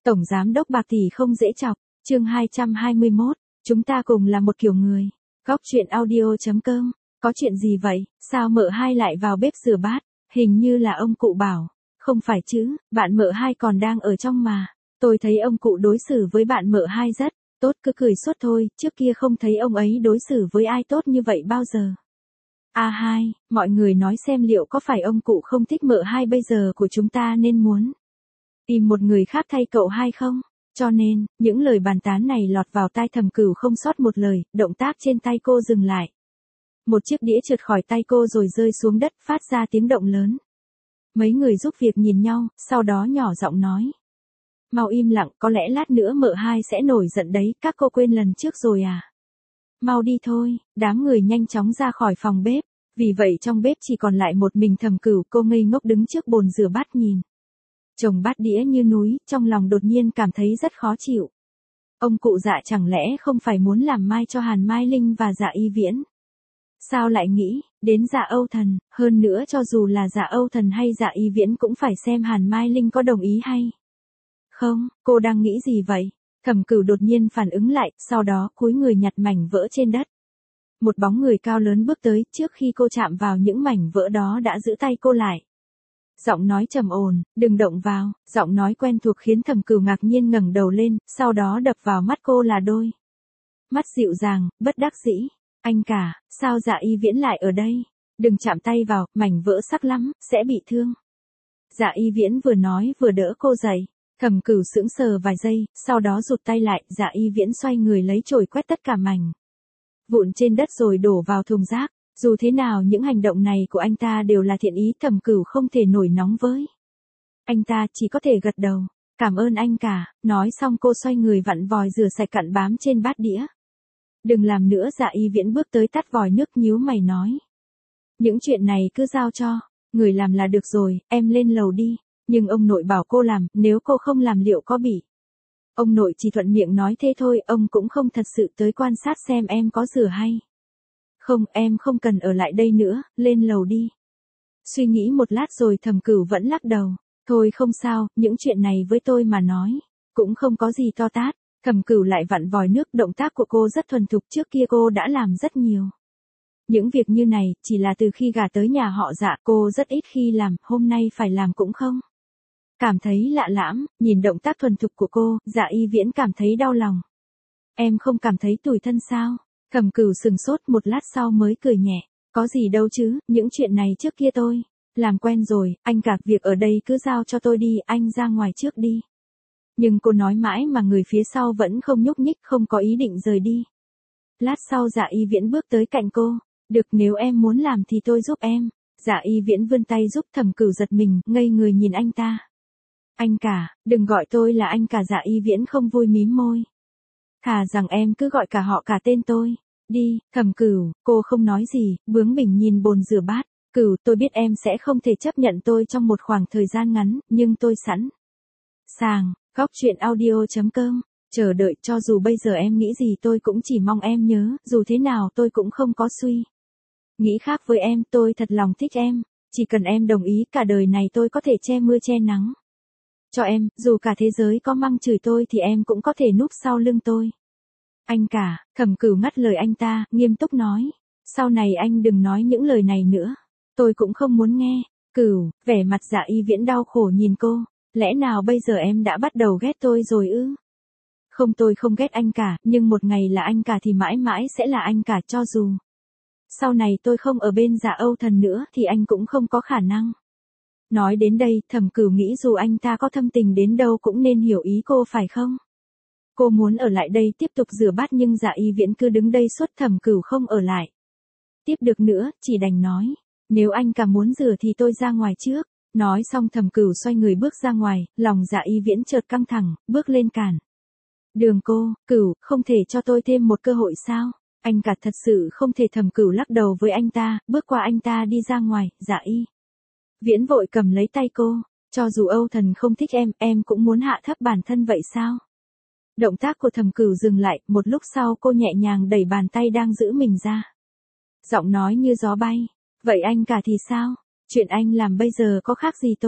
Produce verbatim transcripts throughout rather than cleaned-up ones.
Tổng giám đốc bạc tỷ không dễ chọc, chương hai trăm hai mươi mốt, chúng ta cùng là một kiểu người. Góc chuyện audio chấm com, có chuyện gì vậy, sao mợ hai lại vào bếp rửa bát, hình như là ông cụ bảo. Không phải chứ, bạn mợ hai còn đang ở trong mà. Tôi thấy ông cụ đối xử với bạn mợ hai rất tốt, cứ cười suốt thôi, trước kia không thấy ông ấy đối xử với ai tốt như vậy bao giờ. A hai, mọi người nói xem liệu có phải ông cụ không thích mợ hai bây giờ của chúng ta nên muốn tìm một người khác thay cậu hai không? Cho nên, những lời bàn tán này lọt vào tai Thẩm Cửu không sót một lời, động tác trên tay cô dừng lại. Một chiếc đĩa trượt khỏi tay cô rồi rơi xuống đất, phát ra tiếng động lớn. Mấy người giúp việc nhìn nhau, sau đó nhỏ giọng nói. Mau im lặng, có lẽ lát nữa mợ hai sẽ nổi giận đấy, các cô quên lần trước rồi à? Mau đi thôi, đám người nhanh chóng ra khỏi phòng bếp, vì vậy trong bếp chỉ còn lại một mình Thẩm Cửu, cô ngây ngốc đứng trước bồn rửa bát nhìn chồng bát đĩa như núi, trong lòng đột nhiên cảm thấy rất khó chịu. Ông cụ Dạ chẳng lẽ không phải muốn làm mai cho Hàn Mai Linh và Dạ Y Viễn? Sao lại nghĩ đến Dạ Âu Thần, hơn nữa cho dù là Dạ Âu Thần hay Dạ Y Viễn cũng phải xem Hàn Mai Linh có đồng ý hay không, cô đang nghĩ gì vậy? Thẩm Cửu đột nhiên phản ứng lại, sau đó cúi người nhặt mảnh vỡ trên đất. Một bóng người cao lớn bước tới, trước khi cô chạm vào những mảnh vỡ đó đã giữ tay cô lại. Giọng nói trầm ổn, đừng động vào, giọng nói quen thuộc khiến Thẩm Cửu ngạc nhiên ngẩng đầu lên, sau đó đập vào mắt cô là đôi mắt dịu dàng, bất đắc dĩ. Anh cả, sao Dạ Y Viễn lại ở đây? Đừng chạm tay vào, mảnh vỡ sắc lắm, sẽ bị thương. Dạ Y Viễn vừa nói vừa đỡ cô dậy. Thẩm Cửu sững sờ vài giây, sau đó rụt tay lại, Dạ Y Viễn xoay người lấy chổi quét tất cả mảnh vụn trên đất rồi đổ vào thùng rác. Dù thế nào những hành động này của anh ta đều là thiện ý, Thẩm Cửu không thể nổi nóng với anh ta, chỉ có thể gật đầu. Cảm ơn anh cả, nói xong cô xoay người vặn vòi rửa sạch cặn bám trên bát đĩa. Đừng làm nữa, Dạ Y Viễn bước tới tắt vòi nước, nhíu mày nói. Những chuyện này cứ giao cho người làm là được rồi, em lên lầu đi. Nhưng ông nội bảo cô làm, nếu cô không làm liệu có bị. Ông nội chỉ thuận miệng nói thế thôi, ông cũng không thật sự tới quan sát xem em có rửa hay không, em không cần ở lại đây nữa, lên lầu đi. Suy nghĩ một lát rồi Thẩm Cửu vẫn lắc đầu. Thôi không sao, những chuyện này với tôi mà nói cũng không có gì to tát. Thẩm Cửu lại vặn vòi nước, động tác của cô rất thuần thục, trước kia cô đã làm rất nhiều những việc như này, chỉ là từ khi gả tới nhà họ Dạ cô rất ít khi làm, hôm nay phải làm cũng không cảm thấy lạ lẫm. Nhìn động tác thuần thục của cô, Dạ Y Viễn cảm thấy đau lòng. Em không cảm thấy tủi thân sao? Thẩm Cửu sừng sốt một lát sau mới cười nhẹ. Có gì đâu chứ, những chuyện này trước kia tôi làm quen rồi, anh cả việc ở đây cứ giao cho tôi đi, anh ra ngoài trước đi. Nhưng cô nói mãi mà người phía sau vẫn không nhúc nhích, không có ý định rời đi. Lát sau Dạ Y Viễn bước tới cạnh cô. Được, nếu em muốn làm thì tôi giúp em. Dạ Y Viễn vươn tay giúp. Thẩm Cửu giật mình, ngây người nhìn anh ta. Anh cả, đừng gọi tôi là anh cả. Dạ Y Viễn không vui mím môi. Thà rằng em cứ gọi cả họ cả tên tôi đi. Thẩm Cửu, cô không nói gì, bướng bỉnh nhìn bồn rửa bát. Cửu, tôi biết em sẽ không thể chấp nhận tôi trong một khoảng thời gian ngắn, nhưng tôi sẵn sàng. Góc chuyện audio chấm com, chờ đợi. Cho dù bây giờ em nghĩ gì tôi cũng chỉ mong em nhớ, dù thế nào tôi cũng không có suy nghĩ khác với em, tôi thật lòng thích em. Chỉ cần em đồng ý, cả đời này tôi có thể che mưa che nắng cho em, dù cả thế giới có mắng chửi tôi thì em cũng có thể núp sau lưng tôi. Anh cả, Thẩm Cửu ngắt lời anh ta, nghiêm túc nói. Sau này anh đừng nói những lời này nữa. Tôi cũng không muốn nghe. Cửu, vẻ mặt Dạ Y Viễn đau khổ nhìn cô. Lẽ nào bây giờ em đã bắt đầu ghét tôi rồi ư? Không, tôi không ghét anh cả, nhưng một ngày là anh cả thì mãi mãi sẽ là anh cả, cho dù sau này tôi không ở bên Dạ Âu Thần nữa thì anh cũng không có khả năng. Nói đến đây, Thẩm Cửu nghĩ dù anh ta có thâm tình đến đâu cũng nên hiểu ý cô phải không? Cô muốn ở lại đây tiếp tục rửa bát nhưng Dạ Y Viễn cứ đứng đây suốt. Thẩm Cửu không ở lại tiếp được nữa, chỉ đành nói. Nếu anh cả muốn rửa thì tôi ra ngoài trước. Nói xong Thẩm Cửu xoay người bước ra ngoài, lòng Dạ Y Viễn chợt căng thẳng, bước lên cản đường cô. Cửu, không thể cho tôi thêm một cơ hội sao? Anh cả thật sự không thể. Thẩm Cửu lắc đầu với anh ta, bước qua anh ta đi ra ngoài. Dạ Y Viễn vội cầm lấy tay cô. Cho dù Âu Thần không thích em, em cũng muốn hạ thấp bản thân vậy sao? Động tác của Thẩm Cửu dừng lại, một lúc sau cô nhẹ nhàng đẩy bàn tay đang giữ mình ra. Giọng nói như gió bay. Vậy anh cả thì sao? Chuyện anh làm bây giờ có khác gì tôi?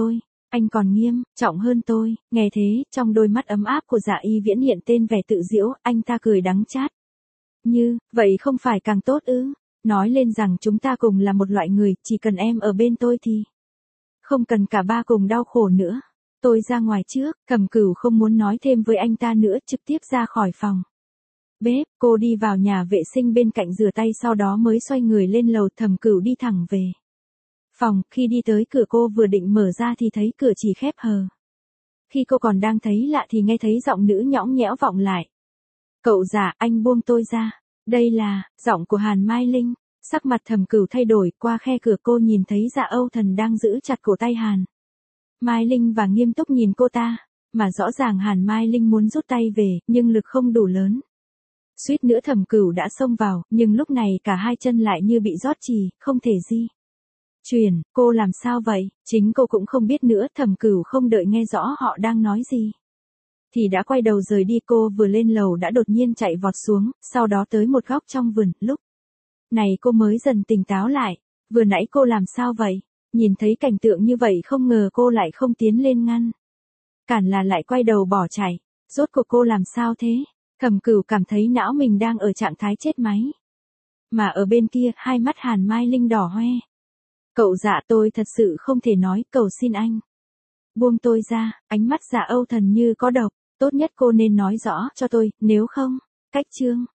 Anh còn nghiêm, trọng hơn tôi, nghe thế, trong đôi mắt ấm áp của Dạ Y Viễn hiện tên vẻ tự giễu, anh ta cười đắng chát. Như, vậy không phải càng tốt ư? Nói lên rằng chúng ta cùng là một loại người, chỉ cần em ở bên tôi thì không cần cả ba cùng đau khổ nữa. Tôi ra ngoài trước, Thẩm Cửu không muốn nói thêm với anh ta nữa, trực tiếp ra khỏi phòng bếp, cô đi vào nhà vệ sinh bên cạnh rửa tay sau đó mới xoay người lên lầu. Thẩm Cửu đi thẳng về phòng, khi đi tới cửa cô vừa định mở ra thì thấy cửa chỉ khép hờ. Khi cô còn đang thấy lạ thì nghe thấy giọng nữ nhõng nhẽo vọng lại. Cậu Dạ, anh buông tôi ra. Đây là, giọng của Hàn Mai Linh. Sắc mặt Thẩm Cửu thay đổi, qua khe cửa cô nhìn thấy Dạ Âu Thần đang giữ chặt cổ tay Hàn Mai Linh và nghiêm túc nhìn cô ta, mà rõ ràng Hàn Mai Linh muốn rút tay về, nhưng lực không đủ lớn. Suýt nữa Thẩm Cửu đã xông vào, nhưng lúc này cả hai chân lại như bị rót chì, không thể di chuyển. Cô làm sao vậy? Chính cô cũng không biết nữa. Thẩm Cửu không đợi nghe rõ họ đang nói gì thì đã quay đầu rời đi. Cô vừa lên lầu đã đột nhiên chạy vọt xuống, sau đó tới một góc trong vườn. Lúc này cô mới dần tỉnh táo lại. Vừa nãy cô làm sao vậy? Nhìn thấy cảnh tượng như vậy không ngờ cô lại không tiến lên ngăn cản là lại quay đầu bỏ chạy. Rốt cuộc cô làm sao thế? Thẩm Cửu cảm thấy não mình đang ở trạng thái chết máy. Mà ở bên kia, hai mắt Hàn Mai Linh đỏ hoe. Cậu Dạ, tôi thật sự không thể nói, cầu xin anh buông tôi ra. Ánh mắt Dạ Âu Thần như có độc. Tốt nhất cô nên nói rõ cho tôi, nếu không, cách chương.